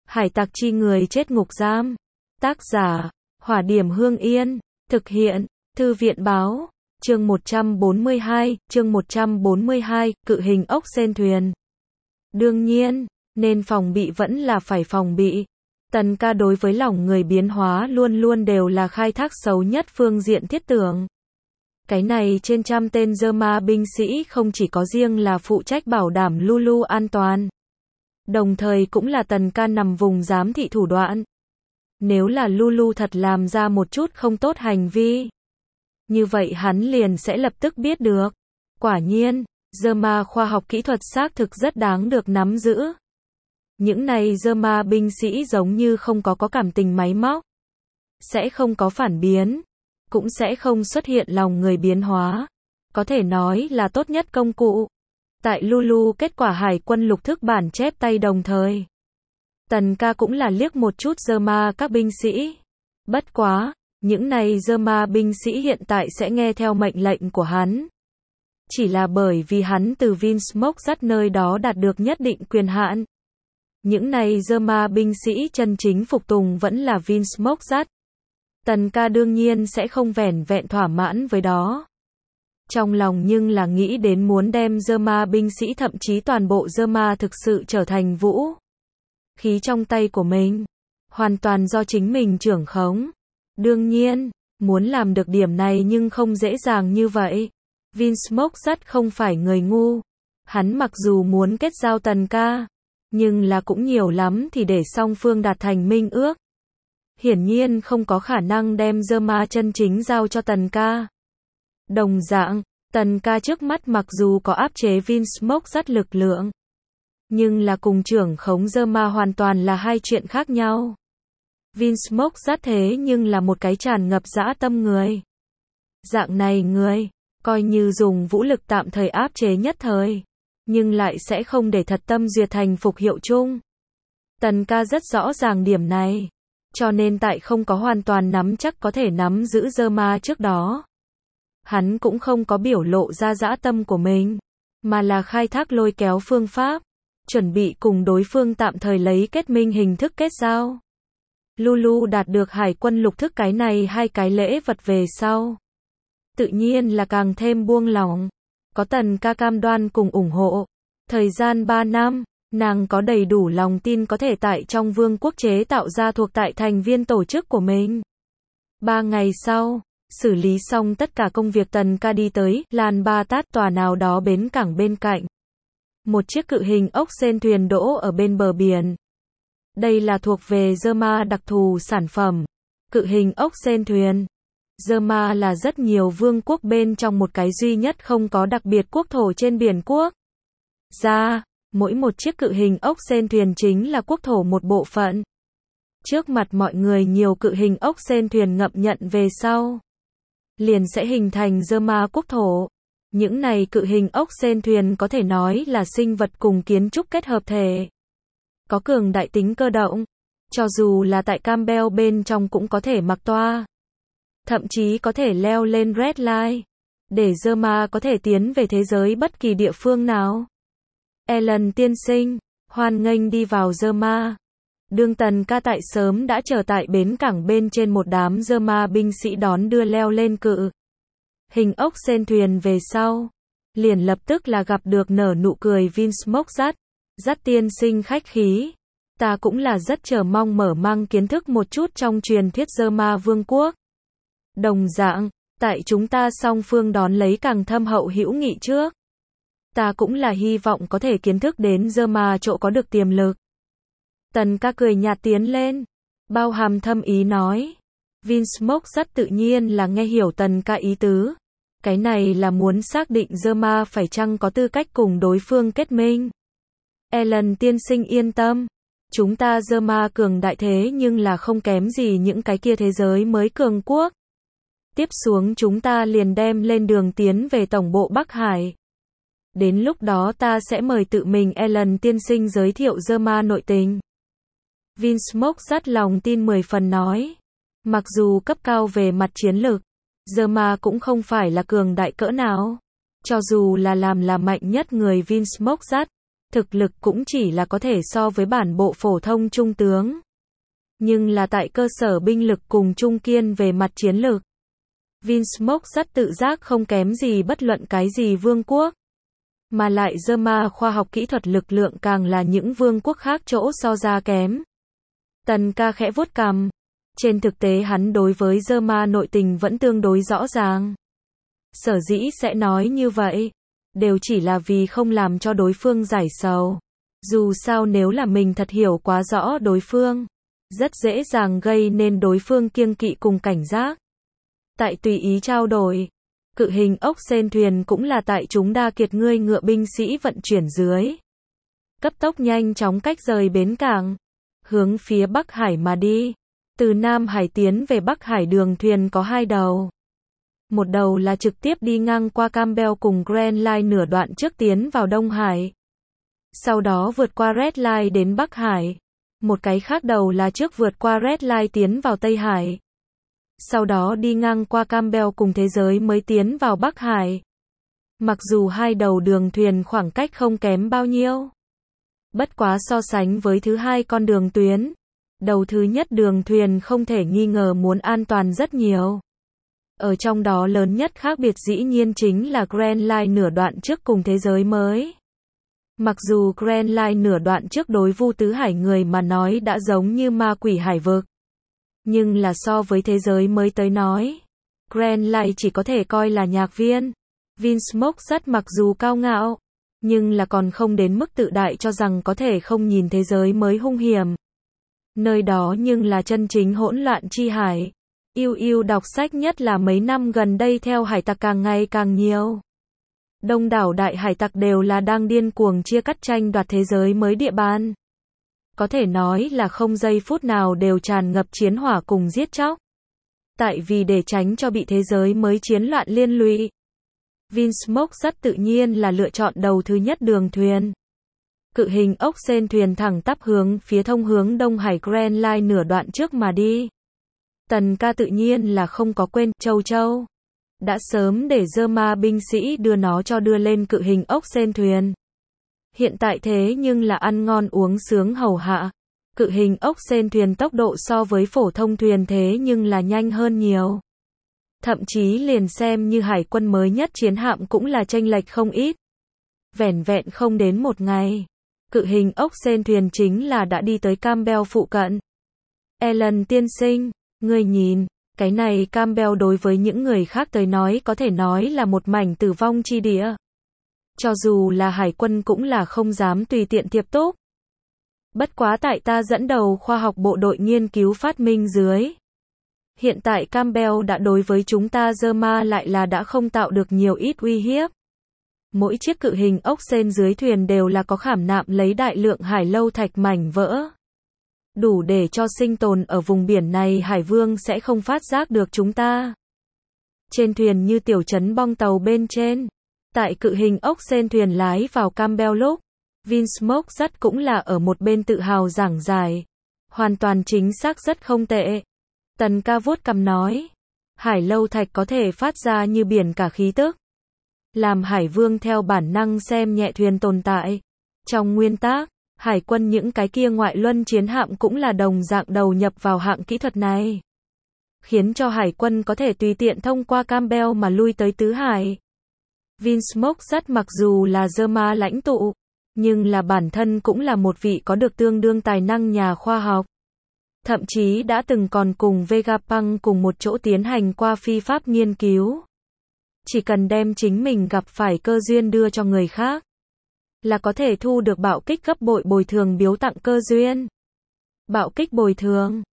Hải tặc chi người chết ngục giam. Tác giả, Hỏa Điểm Hương Yên. Thực hiện, Thư viện báo. Chương 142, cự hình ốc sên thuyền. Đương nhiên, nên phòng bị vẫn là phải phòng bị. Tần ca đối với lòng người biến hóa luôn luôn đều là khai thác xấu nhất phương diện thiết tưởng. Cái này trên trăm tên Zerma binh sĩ không chỉ có riêng là phụ trách bảo đảm Lulu an toàn. Đồng thời cũng là tần ca nằm vùng giám thị thủ đoạn. Nếu là Lulu thật làm ra một chút không tốt hành vi, như vậy hắn liền sẽ lập tức biết được. Quả nhiên, Zerma khoa học kỹ thuật xác thực rất đáng được nắm giữ. Những này Zerma binh sĩ giống như không có cảm tình máy móc, sẽ không có phản biến, cũng sẽ không xuất hiện lòng người biến hóa. Có thể nói là tốt nhất công cụ. Tại Lulu kết quả hải quân lục thức bản chép tay đồng thời. Tần ca cũng là liếc một chút Zerma các binh sĩ. Bất quá, những này Zerma binh sĩ hiện tại sẽ nghe theo mệnh lệnh của hắn. Chỉ là bởi vì hắn từ Vinsmoke dắt nơi đó đạt được nhất định quyền hạn. Những này Zerma binh sĩ chân chính phục tùng vẫn là Vinsmoke dắt. Tần ca đương nhiên sẽ không vẻn vẹn thỏa mãn với đó. Trong lòng nhưng là nghĩ đến muốn đem Zerma binh sĩ thậm chí toàn bộ Zerma thực sự trở thành vũ khí trong tay của mình. Hoàn toàn do chính mình trưởng khống. Đương nhiên, muốn làm được điểm này nhưng không dễ dàng như vậy. Vinsmoke dắt không phải người ngu. Hắn mặc dù muốn kết giao tần ca, nhưng là cũng nhiều lắm thì để song phương đạt thành minh ước. Hiển nhiên không có khả năng đem Zerma chân chính giao cho tần ca. Đồng dạng, tần ca trước mắt mặc dù có áp chế Vinsmoke dắt lực lượng, nhưng là cùng trưởng khống Zerma hoàn toàn là hai chuyện khác nhau. Vinsmoke dắt thế nhưng là một cái tràn ngập dã tâm người. Dạng này người, coi như dùng vũ lực tạm thời áp chế nhất thời, nhưng lại sẽ không để thật tâm duyệt thành phục hiệu chung. Tần ca rất rõ ràng điểm này, cho nên tại không có hoàn toàn nắm chắc có thể nắm giữ Zerma trước đó, hắn cũng không có biểu lộ ra dã tâm của mình, mà là khai thác lôi kéo phương pháp, chuẩn bị cùng đối phương tạm thời lấy kết minh hình thức kết giao. Lulu đạt được hải quân lục thức cái này hai cái lễ vật về sau, tự nhiên là càng thêm buông lỏng. Có tần ca cam đoan cùng ủng hộ, thời gian 3 năm, nàng có đầy đủ lòng tin có thể tại trong vương quốc chế tạo ra thuộc tại thành viên tổ chức của mình. 3 ngày sau, xử lý xong tất cả công việc, tần ca đi tới Lan Ba Tát tòa nào đó bến cảng bên cạnh. Một chiếc cự hình ốc sên thuyền đỗ ở bên bờ biển. Đây là thuộc về Zerma đặc thù sản phẩm. Cự hình ốc sên thuyền. Zerma là rất nhiều vương quốc bên trong một cái duy nhất không có đặc biệt quốc thổ trên biển quốc. Mỗi một chiếc cự hình ốc sên thuyền chính là quốc thổ một bộ phận. Trước mặt mọi người nhiều cự hình ốc sên thuyền ngậm nhận về sau, liền sẽ hình thành Zerma quốc thổ. Những này cự hình ốc sên thuyền có thể nói là sinh vật cùng kiến trúc kết hợp thể. Có cường đại tính cơ động, cho dù là tại Campbell bên trong cũng có thể mặc toa. Thậm chí có thể leo lên Red Line, để Zerma có thể tiến về thế giới bất kỳ địa phương nào. Ellen tiên sinh, hoan nghênh đi vào Zerma. Đương tần ca tại sớm đã chờ tại bến cảng bên trên một đám Zerma binh sĩ đón đưa leo lên cự hình ốc sên thuyền về sau, liền lập tức là gặp được nở nụ cười Vinsmoke dắt. Dắt tiên sinh khách khí. Ta cũng là rất chờ mong mở mang kiến thức một chút trong truyền thuyết Zerma vương quốc. Đồng dạng, tại chúng ta song phương đón lấy càng thâm hậu hữu nghị trước, ta cũng là hy vọng có thể kiến thức đến Zerma chỗ có được tiềm lực. Tần ca cười nhạt tiến lên, bao hàm thâm ý nói. Vinsmoke dắt tự nhiên là nghe hiểu tần ca ý tứ. Cái này là muốn xác định Zerma phải chăng có tư cách cùng đối phương kết minh. Ellen tiên sinh yên tâm. Chúng ta Zerma cường đại thế nhưng là không kém gì những cái kia thế giới mới cường quốc. Tiếp xuống chúng ta liền đem lên đường tiến về tổng bộ Bắc Hải. Đến lúc đó ta sẽ mời tự mình Ellen tiên sinh giới thiệu Zerma nội tình. Vinsmoke dắt lòng tin 10 phần nói. Mặc dù cấp cao về mặt chiến lược, Zerma cũng không phải là cường đại cỡ nào. Cho dù là làm là mạnh nhất người Vinsmoke dắt, thực lực cũng chỉ là có thể so với bản bộ phổ thông trung tướng. Nhưng là tại cơ sở binh lực cùng trung kiên về mặt chiến lược. Vinsmoke rất tự giác không kém gì bất luận cái gì vương quốc. Mà lại Germa khoa học kỹ thuật lực lượng càng là những vương quốc khác chỗ so ra kém. Tần ca khẽ vuốt cằm. Trên thực tế hắn đối với Germa nội tình vẫn tương đối rõ ràng. Sở dĩ sẽ nói như vậy, đều chỉ là vì không làm cho đối phương giải sầu. Dù sao nếu là mình thật hiểu quá rõ đối phương, rất dễ dàng gây nên đối phương kiêng kỵ cùng cảnh giác. Tại tùy ý trao đổi, cự hình ốc sên thuyền cũng là tại chúng đa kiệt ngươi ngựa binh sĩ vận chuyển dưới. Cấp tốc nhanh chóng cách rời bến cảng, hướng phía Bắc Hải mà đi. Từ Nam Hải tiến về Bắc Hải đường thuyền có hai đầu. Một đầu là trực tiếp đi ngang qua Campbell cùng Grand Line nửa đoạn trước tiến vào Đông Hải. Sau đó vượt qua Red Line đến Bắc Hải. Một cái khác đầu là trước vượt qua Red Line tiến vào Tây Hải. Sau đó đi ngang qua Campbell cùng thế giới mới tiến vào Bắc Hải. Mặc dù hai đầu đường thuyền khoảng cách không kém bao nhiêu. Bất quá so sánh với thứ hai con đường tuyến, đầu thứ nhất đường thuyền không thể nghi ngờ muốn an toàn rất nhiều. Ở trong đó lớn nhất khác biệt dĩ nhiên chính là Grand Line nửa đoạn trước cùng thế giới mới. Mặc dù Grand Line nửa đoạn trước đối Vu Tứ Hải người mà nói đã giống như ma quỷ hải vực. Nhưng là so với thế giới mới tới nói, Grand Line chỉ có thể coi là nhạc viên. Vinsmoke rất mặc dù cao ngạo, nhưng là còn không đến mức tự đại cho rằng có thể không nhìn thế giới mới hung hiểm. Nơi đó nhưng là chân chính hỗn loạn chi hải. Yêu đọc sách nhất là mấy năm gần đây theo hải tặc càng ngày càng nhiều. Đông đảo đại hải tặc đều là đang điên cuồng chia cắt tranh đoạt thế giới mới địa bàn. Có thể nói là không giây phút nào đều tràn ngập chiến hỏa cùng giết chóc. Tại vì để tránh cho bị thế giới mới chiến loạn liên lụy, Vinsmoke rất tự nhiên là lựa chọn đầu thứ nhất đường thuyền. Cự hình ốc sên thuyền thẳng tắp hướng phía thông hướng Đông Hải Grand Line nửa đoạn trước mà đi. Tần ca tự nhiên là không có quên Châu Châu. Đã sớm để Germa binh sĩ đưa nó cho đưa lên cự hình ốc sên thuyền. Hiện tại thế nhưng là ăn ngon uống sướng hầu hạ. Cự hình ốc sên thuyền tốc độ so với phổ thông thuyền thế nhưng là nhanh hơn nhiều. Thậm chí liền xem như hải quân mới nhất chiến hạm cũng là chênh lệch không ít. Vẻn vẹn không đến một ngày, cự hình ốc sên thuyền chính là đã đi tới Campbell phụ cận. Ellen tiên sinh, ngươi nhìn, cái này Campbell đối với những người khác tới nói có thể nói là một mảnh tử vong chi địa. Cho dù là hải quân cũng là không dám tùy tiện tiếp túc. Bất quá tại ta dẫn đầu khoa học bộ đội nghiên cứu phát minh dưới. Hiện tại Campbell đã đối với chúng ta Germa lại là đã không tạo được nhiều ít uy hiếp. Mỗi chiếc cự hình ốc sên dưới thuyền đều là có khảm nạm lấy đại lượng hải lâu thạch mảnh vỡ. Đủ để cho sinh tồn ở vùng biển này Hải Vương sẽ không phát giác được chúng ta. Trên thuyền như tiểu trấn bong tàu bên trên. Tại cự hình ốc sên thuyền lái vào Campbell lúc, Vinsmoke rất cũng là ở một bên tự hào giảng giải. Hoàn toàn chính xác rất không tệ. Tần ca vuốt cằm nói. Hải lâu thạch có thể phát ra như biển cả khí tức. Làm Hải Vương theo bản năng xem nhẹ thuyền tồn tại. Trong nguyên tắc, Hải quân những cái kia ngoại luân chiến hạm cũng là đồng dạng đầu nhập vào hạng kỹ thuật này. Khiến cho Hải quân có thể tùy tiện thông qua Campbell mà lui tới Tứ Hải. Vinsmoke rất mặc dù là Germa lãnh tụ, nhưng là bản thân cũng là một vị có được tương đương tài năng nhà khoa học. Thậm chí đã từng còn cùng Vegapunk cùng một chỗ tiến hành qua phi pháp nghiên cứu. Chỉ cần đem chính mình gặp phải cơ duyên đưa cho người khác, là có thể thu được bạo kích gấp bội bồi thường biếu tặng cơ duyên. Bạo kích bồi thường